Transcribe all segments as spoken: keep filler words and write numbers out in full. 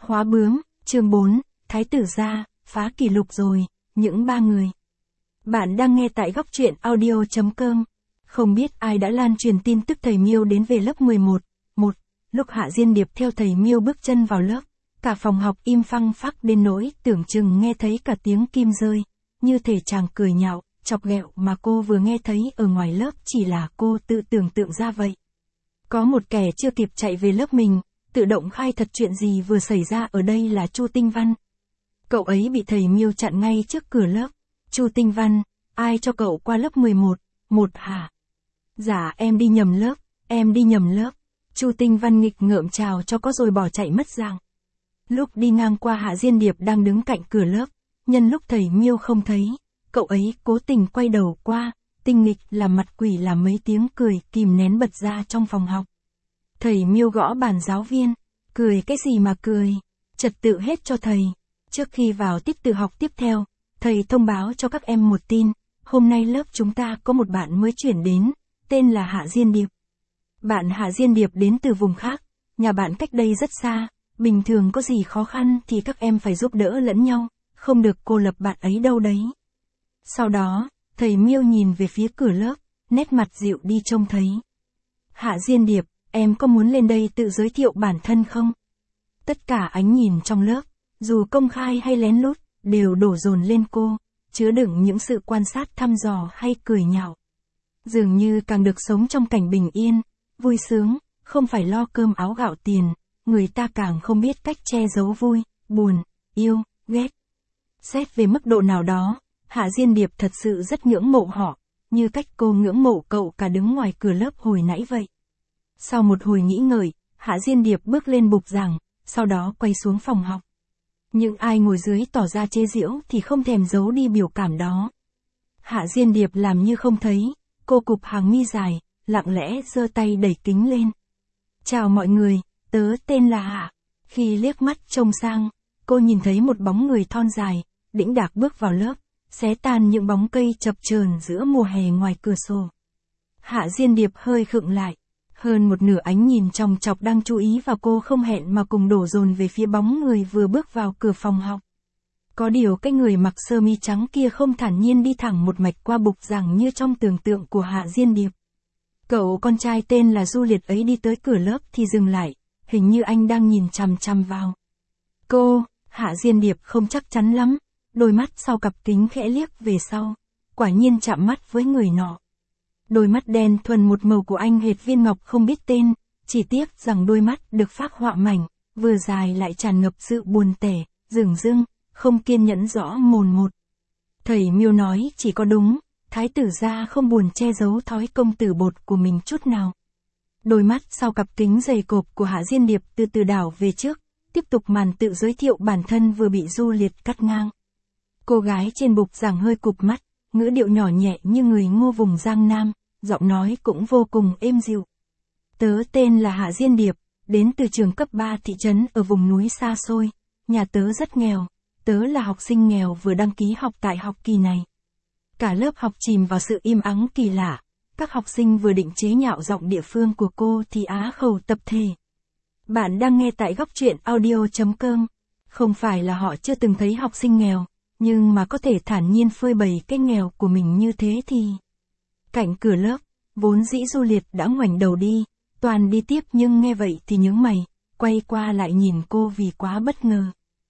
Khóa bướm, chương bốn, Thái tử gia, phá kỷ lục rồi, những ba người. Bạn đang nghe tại góc truyện audio chấm com. Không biết ai đã lan truyền tin tức thầy Miêu đến về lớp mười một. một. Lúc Hạ Diên Điệp theo thầy Miêu bước chân vào lớp, cả phòng học im phăng phắc đến nỗi tưởng chừng nghe thấy cả tiếng kim rơi, như thể chàng cười nhạo, chọc ghẹo mà cô vừa nghe thấy ở ngoài lớp chỉ là cô tự tưởng tượng ra vậy. Có một kẻ chưa kịp chạy về lớp mình, tự động khai thật chuyện gì vừa xảy ra ở đây là Chu Tinh Văn. Cậu ấy bị thầy Miêu chặn ngay trước cửa lớp. Chu Tinh Văn, ai cho cậu qua lớp mười một? Một hả? Dạ em đi nhầm lớp, em đi nhầm lớp. Chu Tinh Văn nghịch ngợm chào cho có rồi bỏ chạy mất dạng. Lúc đi ngang qua Hạ Diên Điệp đang đứng cạnh cửa lớp, nhân lúc thầy Miêu không thấy, cậu ấy cố tình quay đầu qua, tinh nghịch làm mặt quỷ làm mấy tiếng cười kìm nén bật ra trong phòng học. Thầy Miêu gõ bàn giáo viên, cười cái gì mà cười, trật tự hết cho thầy. Trước khi vào tiết tự học tiếp theo, thầy thông báo cho các em một tin, hôm nay lớp chúng ta có một bạn mới chuyển đến, tên là Hạ Diên Điệp. Bạn Hạ Diên Điệp đến từ vùng khác, nhà bạn cách đây rất xa, bình thường có gì khó khăn thì các em phải giúp đỡ lẫn nhau, không được cô lập bạn ấy đâu đấy. Sau đó, thầy Miêu nhìn về phía cửa lớp, nét mặt dịu đi trông thấy. Hạ Diên Điệp, em có muốn lên đây tự giới thiệu bản thân không? Tất cả ánh nhìn trong lớp, dù công khai hay lén lút, đều đổ dồn lên cô, chứa đựng những sự quan sát thăm dò hay cười nhạo. Dường như càng được sống trong cảnh bình yên, vui sướng, không phải lo cơm áo gạo tiền, người ta càng không biết cách che giấu vui, buồn, yêu, ghét. Xét về mức độ nào đó, Hạ Diên Điệp thật sự rất ngưỡng mộ họ, như cách cô ngưỡng mộ cậu cả đứng ngoài cửa lớp hồi nãy vậy. Sau một hồi nghĩ ngợi, Hạ Diên Điệp bước lên bục giảng, sau đó quay xuống phòng học. Những ai ngồi dưới tỏ ra chế giễu thì không thèm giấu đi biểu cảm đó. Hạ Diên Điệp làm như không thấy, cô cụp hàng mi dài, lặng lẽ giơ tay đẩy kính lên. Chào mọi người, tớ tên là Hạ. Khi liếc mắt trông sang, cô nhìn thấy một bóng người thon dài, đĩnh đạc bước vào lớp, xé tan những bóng cây chập chờn giữa mùa hè ngoài cửa sổ. Hạ Diên Điệp hơi khựng lại. Hơn một nửa ánh nhìn chòng chọc đang chú ý vào cô không hẹn mà cùng đổ dồn về phía bóng người vừa bước vào cửa phòng học. Có điều cái người mặc sơ mi trắng kia không thản nhiên đi thẳng một mạch qua bục giảng như trong tưởng tượng của Hạ Diên Điệp. Cậu con trai tên là Du Liệt ấy đi tới cửa lớp thì dừng lại, hình như anh đang nhìn chằm chằm vào cô. Hạ Diên Điệp không chắc chắn lắm, đôi mắt sau cặp kính khẽ liếc về sau, quả nhiên chạm mắt với người nọ. Đôi mắt đen thuần một màu của anh hệt viên ngọc không biết tên, chỉ tiếc rằng đôi mắt được phác họa mảnh, vừa dài lại tràn ngập sự buồn tẻ, dửng dưng, không kiên nhẫn rõ mồn một. Thầy Miêu nói chỉ có đúng, thái tử gia không buồn che giấu thói công tử bột của mình chút nào. Đôi mắt sau cặp kính dày cộp của Hạ Diên Điệp từ từ đảo về trước, tiếp tục màn tự giới thiệu bản thân vừa bị Du Liệt cắt ngang. Cô gái trên bục giảng hơi cụp mắt, ngữ điệu nhỏ nhẹ như người Ngô vùng Giang Nam. Giọng nói cũng vô cùng êm dịu. Tớ tên là Hạ Diên Điệp, đến từ trường cấp ba thị trấn ở vùng núi xa xôi, nhà tớ rất nghèo, tớ là học sinh nghèo vừa đăng ký học tại học kỳ này. Cả lớp học chìm vào sự im ắng kỳ lạ, các học sinh vừa định chế nhạo giọng địa phương của cô thì á khẩu tập thể. Bạn đang nghe tại góc truyện audio chấm com, không phải là họ chưa từng thấy học sinh nghèo, nhưng mà có thể thản nhiên phơi bày cái nghèo của mình như thế thì... Cạnh cửa lớp, vốn dĩ Du Liệt đã ngoảnh đầu đi, toàn đi tiếp nhưng nghe vậy thì nhướng mày, quay qua lại nhìn cô vì quá bất ngờ.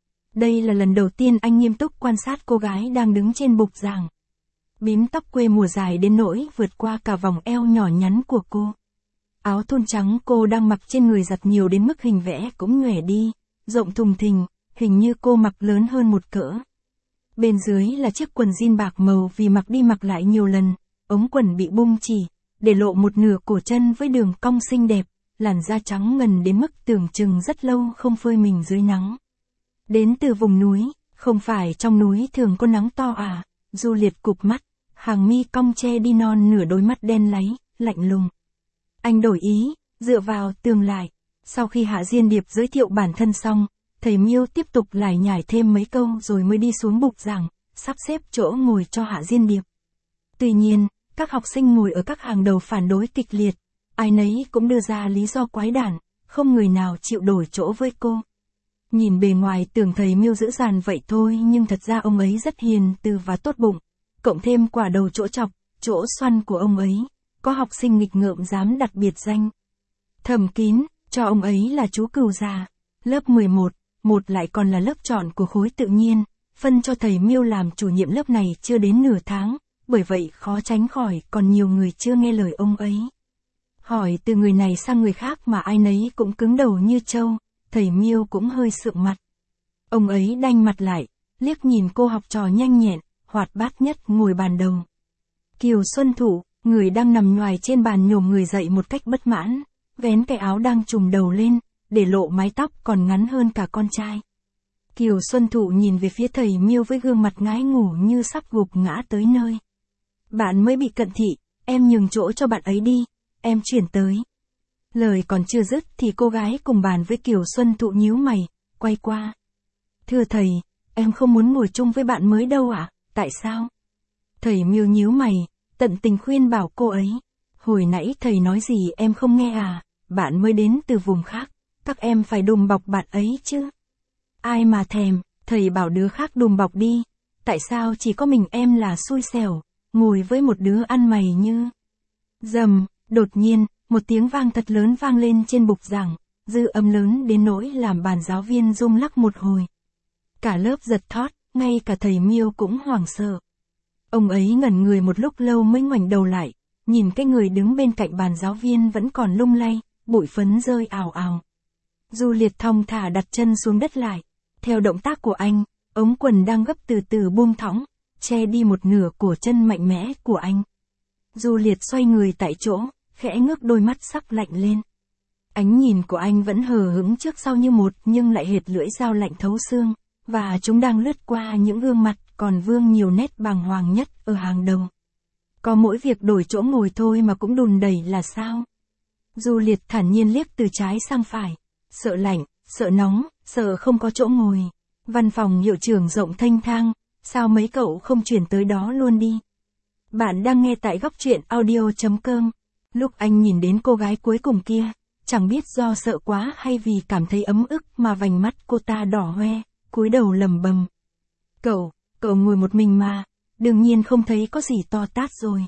Đây là lần đầu tiên anh nghiêm túc quan sát cô gái đang đứng trên bục giảng. Bím tóc quê mùa dài đến nỗi vượt qua cả vòng eo nhỏ nhắn của cô. Áo thun trắng cô đang mặc trên người giặt nhiều đến mức hình vẽ cũng nhòe đi, rộng thùng thình, hình như cô mặc lớn hơn một cỡ. Bên dưới là chiếc quần jean bạc màu vì mặc đi mặc lại nhiều lần. Ống quần bị bung chỉ, để lộ một nửa cổ chân với đường cong xinh đẹp, làn da trắng ngần đến mức tưởng chừng rất lâu không phơi mình dưới nắng. Đến từ vùng núi, không phải trong núi thường có nắng to à? Du Liệt cụp mắt, hàng mi cong che đi non nửa đôi mắt đen láy, lạnh lùng. Anh đổi ý, dựa vào tường lại. Sau khi Hạ Diên Điệp giới thiệu bản thân xong, thầy Miêu tiếp tục lải nhải thêm mấy câu rồi mới đi xuống bục giảng, sắp xếp chỗ ngồi cho Hạ Diên Điệp. Tuy nhiên, các học sinh ngồi ở các hàng đầu phản đối kịch liệt, ai nấy cũng đưa ra lý do quái đản, không người nào chịu đổi chỗ với cô. Nhìn bề ngoài tưởng thầy Miêu dữ dằn vậy thôi nhưng thật ra ông ấy rất hiền từ và tốt bụng, cộng thêm quả đầu chỗ chọc, chỗ xoăn của ông ấy, có học sinh nghịch ngợm dám đặt biệt danh Thẩm Kín, cho ông ấy là chú cừu già. Lớp mười một, một lại còn là lớp chọn của khối tự nhiên, phân cho thầy Miêu làm chủ nhiệm lớp này chưa đến nửa tháng, bởi vậy khó tránh khỏi còn nhiều người chưa nghe lời ông ấy. Hỏi từ người này sang người khác mà ai nấy cũng cứng đầu như trâu, thầy Miêu cũng hơi sượng mặt. Ông ấy đanh mặt lại, liếc nhìn cô học trò nhanh nhẹn, hoạt bát nhất ngồi bàn đầu. Kiều Xuân Thụ, người đang nằm nhoài trên bàn nhổm người dậy một cách bất mãn, vén cái áo đang trùm đầu lên, để lộ mái tóc còn ngắn hơn cả con trai. Kiều Xuân Thụ nhìn về phía thầy Miêu với gương mặt ngái ngủ như sắp gục ngã tới nơi. Bạn mới bị cận thị, em nhường chỗ cho bạn ấy đi, em chuyển tới. Lời còn chưa dứt thì cô gái cùng bàn với Kiều Xuân Thụ nhíu mày, quay qua. Thưa thầy, em không muốn ngồi chung với bạn mới đâu ạ, à? Tại sao? Thầy Miêu nhíu mày, tận tình khuyên bảo cô ấy. Hồi nãy thầy nói gì em không nghe à, bạn mới đến từ vùng khác, các em phải đùm bọc bạn ấy chứ. Ai mà thèm, thầy bảo đứa khác đùm bọc đi, tại sao chỉ có mình em là xui xẻo, ngồi với một đứa ăn mày như... Dầm, đột nhiên, một tiếng vang thật lớn vang lên trên bục giảng, dư âm lớn đến nỗi làm bàn giáo viên rung lắc một hồi. Cả lớp giật thót, ngay cả thầy Miêu cũng hoảng sợ. Ông ấy ngẩn người một lúc lâu mới ngoảnh đầu lại, nhìn cái người đứng bên cạnh bàn giáo viên vẫn còn lung lay, bụi phấn rơi ào ào. Du Liệt thong thả đặt chân xuống đất lại. Theo động tác của anh, ống quần đang gấp từ từ buông thõng, che đi một nửa cổ chân mạnh mẽ của anh. Du Liệt xoay người tại chỗ, khẽ ngước đôi mắt sắc lạnh lên. Ánh nhìn của anh vẫn hờ hững trước sau như một nhưng lại hệt lưỡi dao lạnh thấu xương, và chúng đang lướt qua những gương mặt còn vương nhiều nét bàng hoàng nhất ở hàng đầu. Có mỗi việc đổi chỗ ngồi thôi mà cũng đùn đẩy là sao? Du Liệt thản nhiên liếc từ trái sang phải, sợ lạnh, sợ nóng, sợ không có chỗ ngồi. Văn phòng hiệu trưởng rộng thênh thang, sao mấy cậu không chuyển tới đó luôn đi? Bạn đang nghe tại góc truyện audio chấm com. Lúc anh nhìn đến cô gái cuối cùng kia, chẳng biết do sợ quá hay vì cảm thấy ấm ức mà vành mắt cô ta đỏ hoe, cúi đầu lầm bầm. Cậu, cậu ngồi một mình mà, đương nhiên không thấy có gì to tát rồi.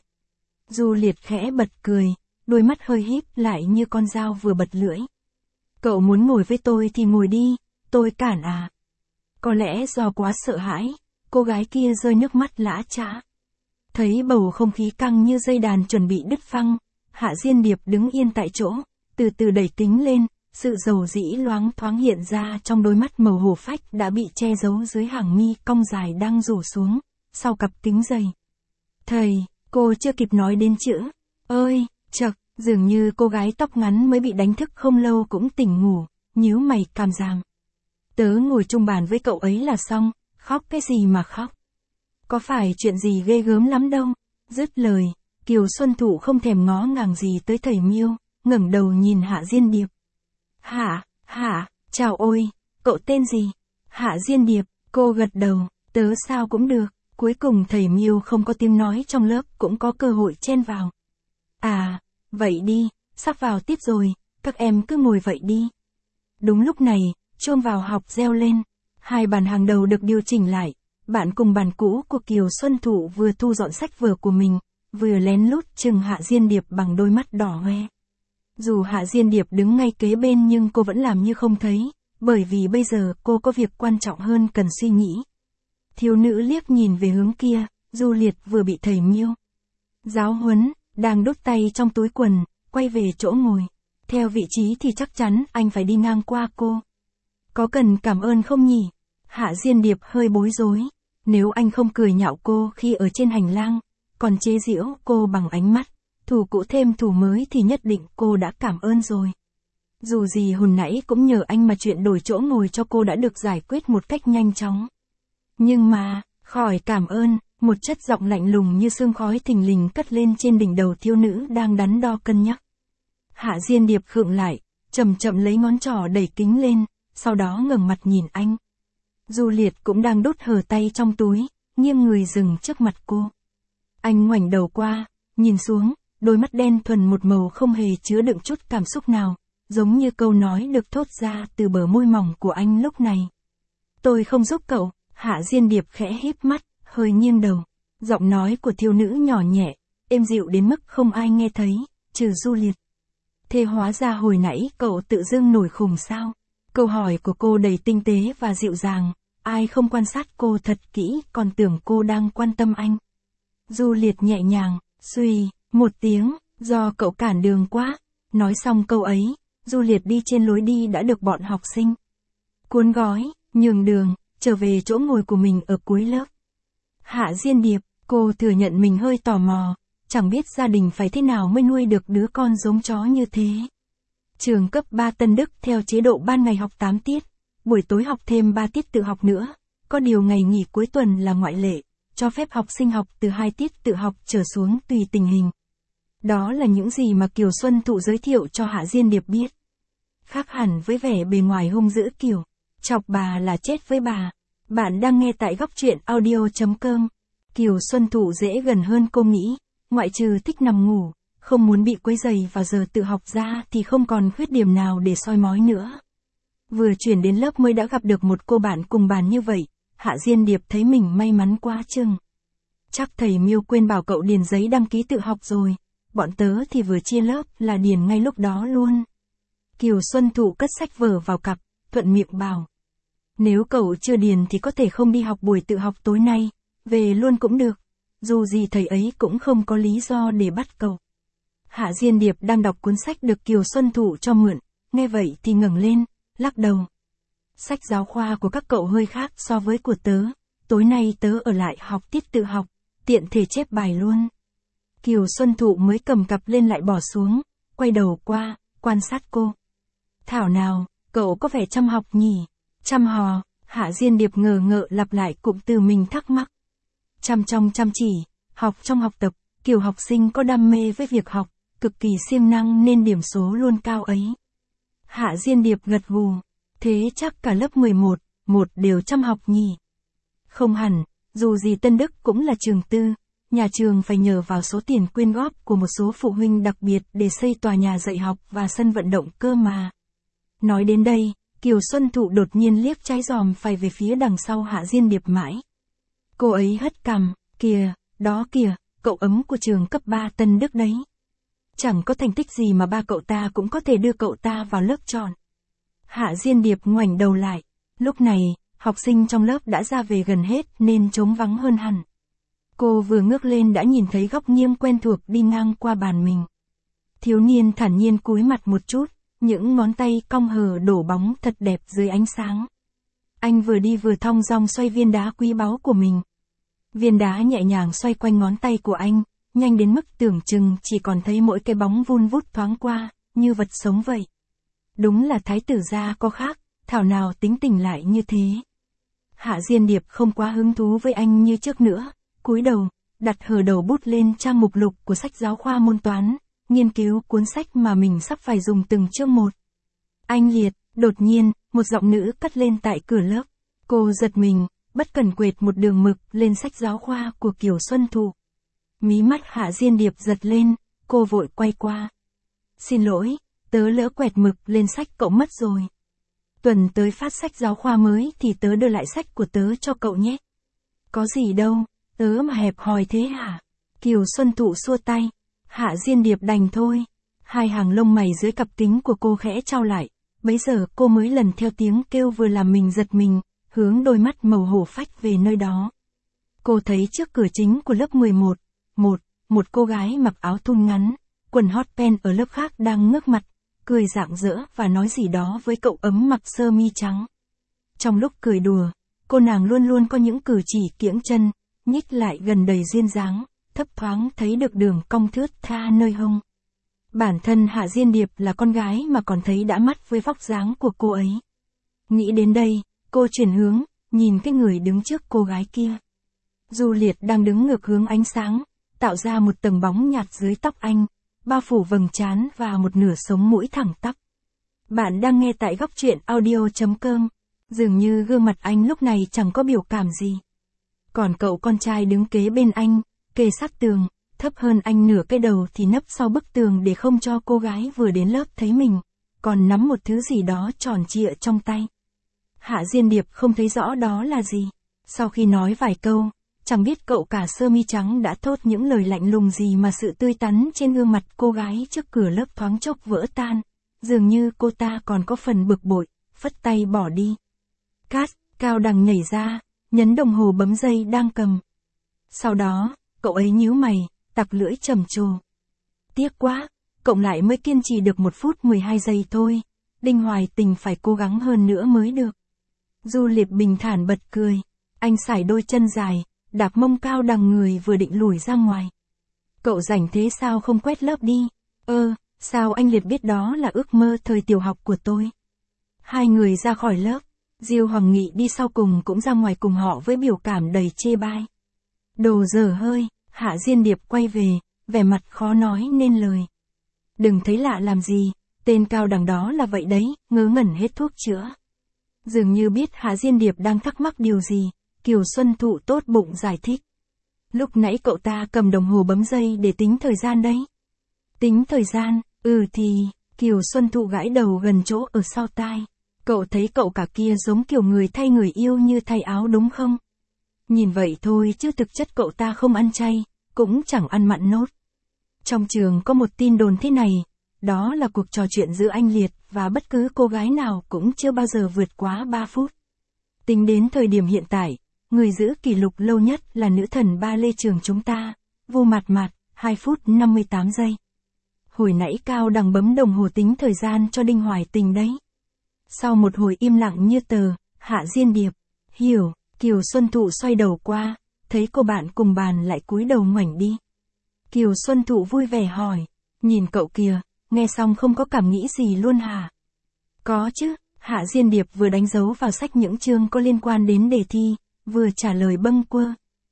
Du Liệt khẽ bật cười, đôi mắt hơi híp lại như con dao vừa bật lưỡi. Cậu muốn ngồi với tôi thì ngồi đi, tôi cản à? Có lẽ do quá sợ hãi, cô gái kia rơi nước mắt lã chã. Thấy bầu không khí căng như dây đàn chuẩn bị đứt phăng, Hạ Diên Điệp đứng yên tại chỗ, từ từ đẩy kính lên, sự dầu dĩ loáng thoáng hiện ra trong đôi mắt màu hổ phách đã bị che giấu dưới hàng mi cong dài đang rủ xuống, sau cặp kính dày. Thầy, cô chưa kịp nói đến chữ ơi, chậc, dường như cô gái tóc ngắn mới bị đánh thức không lâu cũng tỉnh ngủ, nhíu mày càm ràm. Tớ ngồi chung bàn với cậu ấy là xong, khóc cái gì mà khóc? Có phải chuyện gì ghê gớm lắm đâu? Dứt lời, Kiều Xuân Thụ không thèm ngó ngàng gì tới thầy Miêu, ngẩng đầu nhìn Hạ Diên Điệp. Hạ, Hạ, chào ôi, cậu tên gì? Hạ Diên Điệp, cô gật đầu, tớ sao cũng được. Cuối cùng thầy Miêu không có tiếng nói trong lớp cũng có cơ hội chen vào. À, vậy đi, sắp vào tiết rồi, các em cứ ngồi vậy đi. Đúng lúc này, chuông vào học reo lên, hai bàn hàng đầu được điều chỉnh lại, bạn cùng bàn cũ của Kiều Xuân Thụ vừa thu dọn sách vở của mình, vừa lén lút chừng Hạ Diên Điệp bằng đôi mắt đỏ hoe. Dù Hạ Diên Điệp đứng ngay kế bên nhưng cô vẫn làm như không thấy, bởi vì bây giờ cô có việc quan trọng hơn cần suy nghĩ. Thiếu nữ liếc nhìn về hướng kia, Du Liệt vừa bị thầy Miêu giáo huấn, đang đút tay trong túi quần, quay về chỗ ngồi. Theo vị trí thì chắc chắn anh phải đi ngang qua cô. Có cần cảm ơn không nhỉ? Hạ Diên Điệp hơi bối rối. Nếu anh không cười nhạo cô khi ở trên hành lang, còn chế giễu cô bằng ánh mắt, thủ cũ thêm thủ mới thì nhất định cô đã cảm ơn rồi. Dù gì hồi nãy cũng nhờ anh mà chuyện đổi chỗ ngồi cho cô đã được giải quyết một cách nhanh chóng. Nhưng mà, khỏi cảm ơn, một chất giọng lạnh lùng như sương khói thình lình cất lên trên đỉnh đầu thiếu nữ đang đắn đo cân nhắc. Hạ Diên Điệp khựng lại, chậm chậm lấy ngón trỏ đẩy kính lên, sau đó ngẩng mặt nhìn anh. Du Liệt cũng đang đút hờ tay trong túi, nghiêng người dừng trước mặt cô. Anh ngoảnh đầu qua, nhìn xuống, đôi mắt đen thuần một màu không hề chứa đựng chút cảm xúc nào, giống như câu nói được thốt ra từ bờ môi mỏng của anh lúc này. Tôi không giúp cậu, Hạ Diên Điệp khẽ híp mắt, hơi nghiêng đầu. Giọng nói của thiếu nữ nhỏ nhẹ, êm dịu đến mức không ai nghe thấy, trừ Du Liệt. Thế hóa ra hồi nãy cậu tự dưng nổi khùng sao? Câu hỏi của cô đầy tinh tế và dịu dàng, ai không quan sát cô thật kỹ còn tưởng cô đang quan tâm anh. Du Liệt nhẹ nhàng, suy, một tiếng, do cậu cản đường quá. Nói xong câu ấy, Du Liệt đi trên lối đi đã được bọn học sinh cuốn gói, nhường đường, trở về chỗ ngồi của mình ở cuối lớp. Hạ Diên Điệp, cô thừa nhận mình hơi tò mò, chẳng biết gia đình phải thế nào mới nuôi được đứa con giống chó như thế. Trường cấp ba Tân Đức theo chế độ ban ngày học tám tiết, buổi tối học thêm ba tiết tự học nữa, có điều ngày nghỉ cuối tuần là ngoại lệ, cho phép học sinh học từ hai tiết tự học trở xuống tùy tình hình. Đó là những gì mà Kiều Xuân Thụ giới thiệu cho Hạ Diên Điệp biết. Khác hẳn với vẻ bề ngoài hung dữ kiểu, chọc bà là chết với bà. Bạn đang nghe tại góc truyện audio chấm com. Kiều Xuân Thụ dễ gần hơn cô nghĩ, ngoại trừ thích nằm ngủ, không muốn bị quấy rầy vào giờ tự học ra thì không còn khuyết điểm nào để soi mói nữa. Vừa chuyển đến lớp mới đã gặp được một cô bạn cùng bàn như vậy, Hạ Diên Điệp thấy mình may mắn quá chừng. Chắc thầy Miêu quên bảo cậu điền giấy đăng ký tự học rồi, bọn tớ thì vừa chia lớp là điền ngay lúc đó luôn. Kiều Xuân Thụ cất sách vở vào cặp, thuận miệng bảo. Nếu cậu chưa điền thì có thể không đi học buổi tự học tối nay, về luôn cũng được, dù gì thầy ấy cũng không có lý do để bắt cậu. Hạ Diên Điệp đang đọc cuốn sách được Kiều Xuân Thụ cho mượn, nghe vậy thì ngẩng lên, lắc đầu. Sách giáo khoa của các cậu hơi khác so với của tớ, tối nay tớ ở lại học tiết tự học, tiện thể chép bài luôn. Kiều Xuân Thụ mới cầm cặp lên lại bỏ xuống, quay đầu qua, quan sát cô. Thảo nào, cậu có vẻ chăm học nhỉ? Chăm hò, Hạ Diên Điệp ngờ ngợ lặp lại cụm từ mình thắc mắc. Chăm trong chăm chỉ, học trong học tập, kiểu học sinh có đam mê với việc học, cực kỳ siêng năng nên điểm số luôn cao ấy. Hạ Diên Điệp gật gù, thế chắc cả lớp mười một, một đều chăm học nhỉ? Không hẳn, dù gì Tân Đức cũng là trường tư, nhà trường phải nhờ vào số tiền quyên góp của một số phụ huynh đặc biệt để xây tòa nhà dạy học và sân vận động cơ mà. Nói đến đây, Kiều Xuân Thụ đột nhiên liếc trái giòm phải về phía đằng sau Hạ Diên Điệp mãi. Cô ấy hất cằm, kìa, đó kìa, cậu ấm của trường cấp ba Tân Đức đấy. Chẳng có thành tích gì mà ba cậu ta cũng có thể đưa cậu ta vào lớp chọn. Hạ Diên Điệp ngoảnh đầu lại, lúc này, học sinh trong lớp đã ra về gần hết nên trống vắng hơn hẳn. Cô vừa ngước lên đã nhìn thấy góc nghiêng quen thuộc đi ngang qua bàn mình. Thiếu niên thản nhiên cúi mặt một chút, những ngón tay cong hờ đổ bóng thật đẹp dưới ánh sáng. Anh vừa đi vừa thong dong xoay viên đá quý báu của mình. Viên đá nhẹ nhàng xoay quanh ngón tay của anh, nhanh đến mức tưởng chừng chỉ còn thấy mỗi cái bóng vun vút thoáng qua, như vật sống vậy. Đúng là thái tử gia có khác, thảo nào tính tình lại như thế. Hạ Diên Điệp không quá hứng thú với anh như trước nữa, cúi đầu, đặt hở đầu bút lên trang mục lục của sách giáo khoa môn toán, nghiên cứu cuốn sách mà mình sắp phải dùng từng chương một. Anh Liệt, đột nhiên, một giọng nữ cất lên tại cửa lớp. Cô giật mình, bất cẩn quệt một đường mực lên sách giáo khoa của Kiều Xuân Thụ. Mí mắt Hạ Diên Điệp giật lên, cô vội quay qua. Xin lỗi, tớ lỡ quẹt mực lên sách cậu mất rồi. Tuần tới phát sách giáo khoa mới thì tớ đưa lại sách của tớ cho cậu nhé. Có gì đâu, tớ mà hẹp hòi thế hả? Kiều Xuân Thụ xua tay. Hạ Diên Điệp đành thôi. Hai hàng lông mày dưới cặp kính của cô khẽ trao lại. Bấy giờ cô mới lần theo tiếng kêu vừa làm mình giật mình, hướng đôi mắt màu hổ phách về nơi đó. Cô thấy trước cửa chính của lớp mười một, một, một cô gái mặc áo thun ngắn, quần hot pant ở lớp khác đang ngước mặt, cười rạng rỡ và nói gì đó với cậu ấm mặc sơ mi trắng. Trong lúc cười đùa, cô nàng luôn luôn có những cử chỉ kiễng chân, nhích lại gần đầy duyên dáng, thấp thoáng thấy được đường cong thướt tha nơi hông. Bản thân Hạ Diên Điệp là con gái mà còn thấy đã mắt với vóc dáng của cô ấy. Nghĩ đến đây, cô chuyển hướng, nhìn cái người đứng trước cô gái kia. Du Liệt đang đứng ngược hướng ánh sáng, tạo ra một tầng bóng nhạt dưới tóc anh, bao phủ vầng trán và một nửa sống mũi thẳng tắp. Bạn đang nghe tại góc truyện audio chấm com. Dường như gương mặt anh lúc này chẳng có biểu cảm gì. Còn cậu con trai đứng kế bên anh, kề sát tường, thấp hơn anh nửa cái đầu thì nấp sau bức tường để không cho cô gái vừa đến lớp thấy mình. còn nắm một thứ gì đó tròn trịa trong tay. Hạ Diên Điệp không thấy rõ đó là gì. Sau khi nói vài câu, chẳng biết cậu cả sơ mi trắng đã thốt những lời lạnh lùng gì mà sự tươi tắn trên gương mặt cô gái trước cửa lớp thoáng chốc vỡ tan. Dường như cô ta còn có phần bực bội, phất tay bỏ đi. Cát, Cao Đằng nhảy ra, nhấn đồng hồ bấm giây đang cầm. Sau đó, cậu ấy nhíu mày, tặc lưỡi trầm trồ. Tiếc quá, cậu lại mới kiên trì được một phút mười hai giây thôi. Đinh Hoài Tình phải cố gắng hơn nữa mới được. Du Liệp bình thản bật cười. Anh sải đôi chân dài, đạp mông Cao Đằng người vừa định lùi ra ngoài. Cậu rảnh thế sao không quét lớp đi? Ơ, sao anh Liệt biết đó là ước mơ thời tiểu học của tôi? Hai người ra khỏi lớp. Diêu Hoàng Nghị đi sau cùng cũng ra ngoài cùng họ với biểu cảm đầy chê bai. Đồ dở hơi, Hạ Diên Điệp quay về, vẻ mặt khó nói nên lời. Đừng thấy lạ làm gì, tên Cao Đằng đó là vậy đấy, ngớ ngẩn hết thuốc chữa. Dường như biết Hạ Diên Điệp đang thắc mắc điều gì, Kiều Xuân Thụ tốt bụng giải thích. Lúc nãy cậu ta cầm đồng hồ bấm giây để tính thời gian đấy. Tính thời gian, ừ thì, Kiều Xuân Thụ gãi đầu gần chỗ ở sau tai. Cậu thấy cậu cả kia giống kiểu người thay người yêu như thay áo đúng không? Nhìn vậy thôi chứ thực chất cậu ta không ăn chay, cũng chẳng ăn mặn nốt. Trong trường có một tin đồn thế này, đó là cuộc trò chuyện giữa anh Liệt và bất cứ cô gái nào cũng chưa bao giờ vượt quá ba phút. Tính đến thời điểm hiện tại, người giữ kỷ lục lâu nhất là nữ thần ba lê trường chúng ta, Vu Mạt Mạt, hai phút năm mươi tám giây. Hồi nãy Cao Đằng bấm đồng hồ tính thời gian cho Đinh Hoài Tình đấy. Sau một hồi im lặng như tờ, Hạ Diên Điệp, hiểu, Kiều Xuân Thụ xoay đầu qua, thấy cô bạn cùng bàn lại cúi đầu ngoảnh đi. Kiều Xuân Thụ vui vẻ hỏi, nhìn cậu kìa, nghe xong không có cảm nghĩ gì luôn hả? Có chứ, Hạ Diên Điệp vừa đánh dấu vào sách những chương có liên quan đến đề thi, vừa trả lời bâng quơ.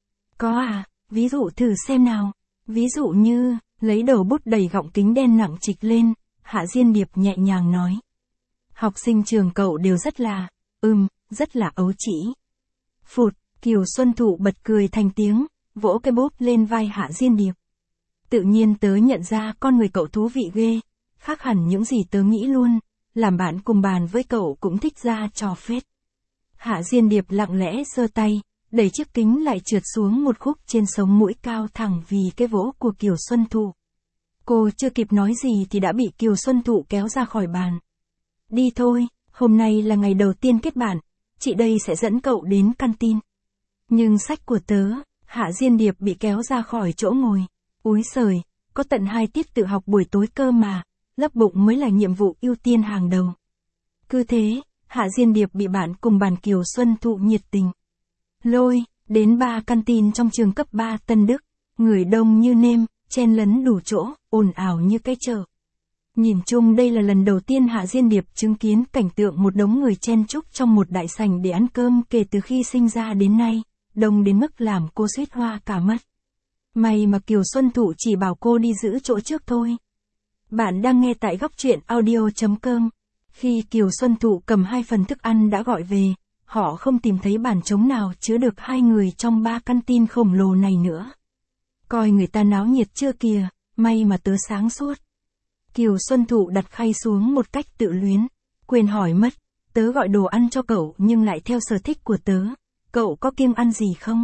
Có à, ví dụ thử xem nào, ví dụ như, lấy đầu bút đầy gọng kính đen nặng trịch lên, Hạ Diên Điệp nhẹ nhàng nói. Học sinh trường cậu đều rất là, ừm, rất là ấu trĩ. Phụt, Kiều Xuân Thụ bật cười thành tiếng, vỗ cái bốp lên vai Hạ Diên Điệp. Tự nhiên tớ nhận ra con người cậu thú vị ghê, khác hẳn những gì tớ nghĩ luôn, làm bạn cùng bàn với cậu cũng thích ra trò phết. Hạ Diên Điệp lặng lẽ giơ tay, đẩy chiếc kính lại trượt xuống một khúc trên sống mũi cao thẳng vì cái vỗ của Kiều Xuân Thụ. Cô chưa kịp nói gì thì đã bị Kiều Xuân Thụ kéo ra khỏi bàn. Đi thôi, hôm nay là ngày đầu tiên kết bạn, chị đây sẽ dẫn cậu đến canteen. Nhưng sách của tớ, Hạ Diên Điệp bị kéo ra khỏi chỗ ngồi. Úi giời, có tận hai tiết tự học buổi tối cơ mà, lấp bụng mới là nhiệm vụ ưu tiên hàng đầu. Cứ thế, Hạ Diên Điệp bị bạn cùng bàn Kiều Xuân Thụ nhiệt tình lôi đến ba canteen trong trường cấp ba Tân Đức, người đông như nêm, chen lấn đủ chỗ, ồn ào như cái chợ. Nhìn chung đây là lần đầu tiên Hạ Diên Điệp chứng kiến cảnh tượng một đống người chen chúc trong một đại sảnh để ăn cơm kể từ khi sinh ra đến nay, đông đến mức làm cô suýt hoa cả mắt. May mà Kiều Xuân Thụ chỉ bảo cô đi giữ chỗ trước thôi. Bạn đang nghe tại góc truyện audio chấm com. Khi Kiều Xuân Thụ cầm hai phần thức ăn đã gọi về, họ không tìm thấy bàn trống nào chứa được hai người trong ba canteen khổng lồ này nữa. Coi người ta náo nhiệt chưa kìa, may mà tớ sáng suốt. Kiều Xuân Thụ đặt khay xuống một cách tự luyến, quên hỏi mất, tớ gọi đồ ăn cho cậu nhưng lại theo sở thích của tớ, cậu có kiêng ăn gì không?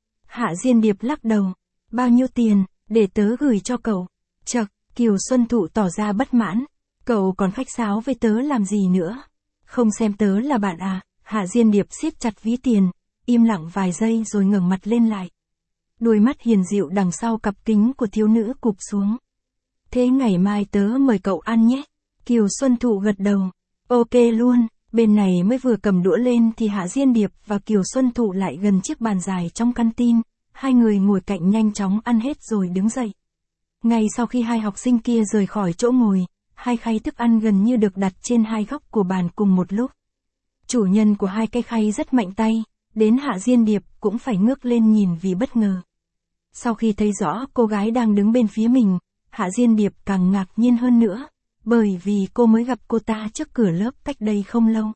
Hạ Diên Điệp lắc đầu, bao nhiêu tiền, để tớ gửi cho cậu. Chậc, Kiều Xuân Thụ tỏ ra bất mãn, cậu còn khách sáo với tớ làm gì nữa? Không xem tớ là bạn à? Hạ Diên Điệp siết chặt ví tiền, im lặng vài giây rồi ngẩng mặt lên lại. Đôi mắt hiền dịu đằng sau cặp kính của thiếu nữ cụp xuống. Thế ngày mai tớ mời cậu ăn nhé. Kiều Xuân Thụ gật đầu. Ok luôn, bên này mới vừa cầm đũa lên thì Hạ Diên Điệp và Kiều Xuân Thụ lại gần chiếc bàn dài trong canteen, hai người ngồi cạnh nhanh chóng ăn hết rồi đứng dậy. Ngay sau khi hai học sinh kia rời khỏi chỗ ngồi, hai khay thức ăn gần như được đặt trên hai góc của bàn cùng một lúc. Chủ nhân của hai cái khay rất mạnh tay, đến Hạ Diên Điệp cũng phải ngước lên nhìn vì bất ngờ. Sau khi thấy rõ cô gái đang đứng bên phía mình, Hạ Diên Điệp càng ngạc nhiên hơn nữa, bởi vì cô mới gặp cô ta trước cửa lớp cách đây không lâu.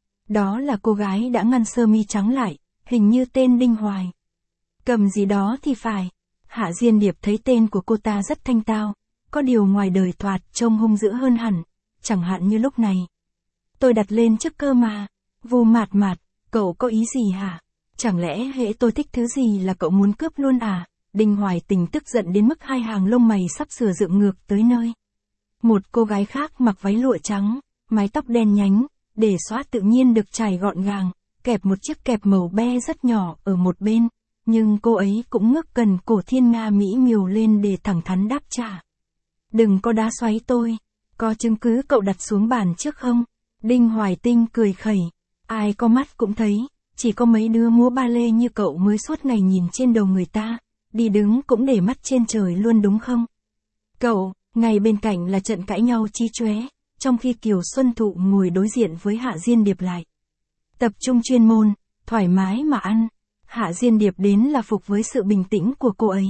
Đó là cô gái đã ngăn sơ mi trắng lại, hình như tên Đinh Hoài. Cầm gì đó thì phải. Hạ Diên Điệp thấy tên của cô ta rất thanh tao, có điều ngoài đời thoạt trông hung dữ hơn hẳn, chẳng hạn như lúc này. Tôi đặt lên trước cơ mà. Vu Mạt Mạt, cậu có ý gì hả? Chẳng lẽ hễ tôi thích thứ gì là cậu muốn cướp luôn à? Đinh Hoài Tình tức giận đến mức hai hàng lông mày sắp sửa dựng ngược tới nơi. Một cô gái khác mặc váy lụa trắng, mái tóc đen nhánh, để xóa tự nhiên được trải gọn gàng, kẹp một chiếc kẹp màu be rất nhỏ ở một bên, nhưng cô ấy cũng ngước gần cổ thiên nga mỹ miều lên để thẳng thắn đáp trả. Đừng có đá xoáy tôi, có chứng cứ cậu đặt xuống bàn trước không? Đinh Hoài Tinh cười khẩy, ai có mắt cũng thấy, chỉ có mấy đứa múa ba lê như cậu mới suốt ngày nhìn trên đầu người ta, đi đứng cũng để mắt trên trời luôn đúng không? Cậu, ngay bên cạnh là trận cãi nhau chi chóe, trong khi Kiều Xuân Thụ ngồi đối diện với Hạ Diên Điệp lại. Tập trung chuyên môn, thoải mái mà ăn. Hạ Diên Điệp đến là phục với sự bình tĩnh của cô ấy.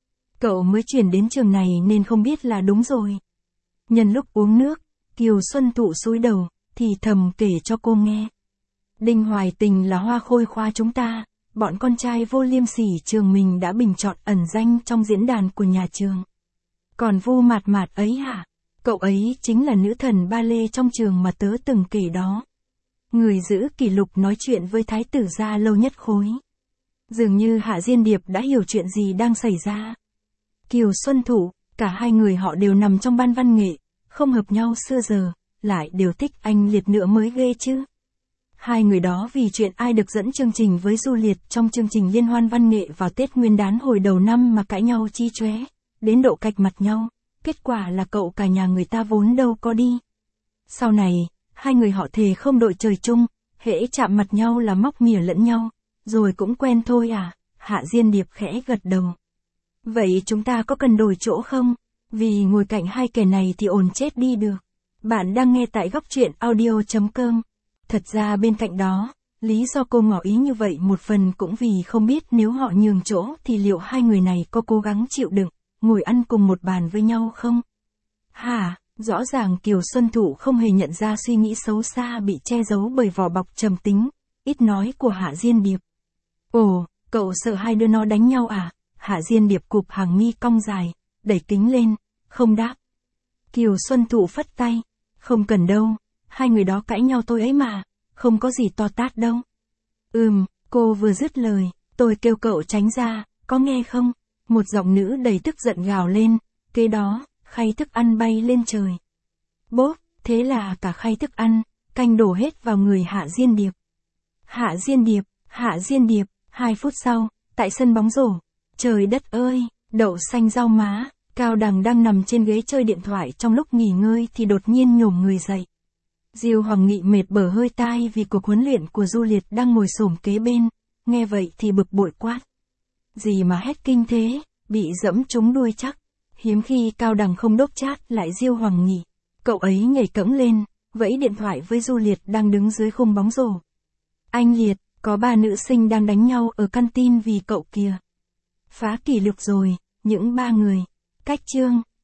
Cậu mới chuyển đến trường này nên không biết là đúng rồi. Nhân lúc uống nước, Kiều Xuân Thụ cúi đầu, thì thầm kể cho cô nghe. Đinh Hoài Tình là hoa khôi khoa chúng ta, bọn con trai vô liêm sỉ trường mình đã bình chọn ẩn danh trong diễn đàn của nhà trường. Còn Vu Mạt Mạt ấy hả? Cậu ấy chính là nữ thần ba lê trong trường mà tớ từng kể đó. Người giữ kỷ lục nói chuyện với thái tử gia lâu nhất khối. Dường như Hạ Diên Điệp đã hiểu chuyện gì đang xảy ra. Kiều Xuân Thụ, cả hai người họ đều nằm trong ban văn nghệ, không hợp nhau xưa giờ, lại đều thích anh Liệt nữa mới ghê chứ. Hai người đó vì chuyện ai được dẫn chương trình với Du Liệt trong chương trình liên hoan văn nghệ vào Tết Nguyên đán hồi đầu năm mà cãi nhau chi chóe, đến độ cạch mặt nhau, kết quả là cậu cả nhà người ta vốn đâu có đi. Sau này, hai người họ thề không đội trời chung, hễ chạm mặt nhau là móc mỉa lẫn nhau, rồi cũng quen thôi à, Hạ Diên Điệp khẽ gật đầu. Vậy chúng ta có cần đổi chỗ không? Vì ngồi cạnh hai kẻ này thì ồn chết đi được. Bạn đang nghe tại góc truyện audio chấm com. Thật ra bên cạnh đó, lý do cô ngỏ ý như vậy một phần cũng vì không biết nếu họ nhường chỗ thì liệu hai người này có cố gắng chịu đựng, ngồi ăn cùng một bàn với nhau không? Hả, rõ ràng Kiều Xuân Thụ không hề nhận ra suy nghĩ xấu xa bị che giấu bởi vỏ bọc trầm tính, ít nói của Hạ Diên Điệp. Ồ, cậu sợ hai đứa nó đánh nhau à? Hạ Diên Điệp cụp hàng mi cong dài, đẩy kính lên, không đáp. Kiều Xuân Thụ phất tay, không cần đâu, hai người đó cãi nhau tôi ấy mà, không có gì to tát đâu. Ừm, cô vừa dứt lời, tôi kêu cậu tránh ra, có nghe không? Một giọng nữ đầy tức giận gào lên, kế đó, khay thức ăn bay lên trời. Bốp, thế là cả khay thức ăn, canh đổ hết vào người Hạ Diên Điệp. Hạ Diên Điệp, Hạ Diên Điệp, hai phút sau, tại sân bóng rổ, trời đất ơi, đậu xanh rau má, Cao Đằng đang nằm trên ghế chơi điện thoại trong lúc nghỉ ngơi thì đột nhiên nhổm người dậy. Diêu Hoàng Nghị mệt bở hơi tai vì cuộc huấn luyện của Du Liệt đang ngồi xổm kế bên, nghe vậy thì bực bội quát. Gì mà hét kinh thế, bị dẫm trúng đuôi chắc. Hiếm khi Cao Đằng không đốp chát lại Diêu Hoàng Nghị. Cậu ấy nhảy cẫng lên, vẫy điện thoại với Du Liệt đang đứng dưới khung bóng rổ. Anh Liệt, có ba nữ sinh đang đánh nhau ở căn tin vì cậu kìa. Phá kỷ lục rồi, những ba người. Cách chương.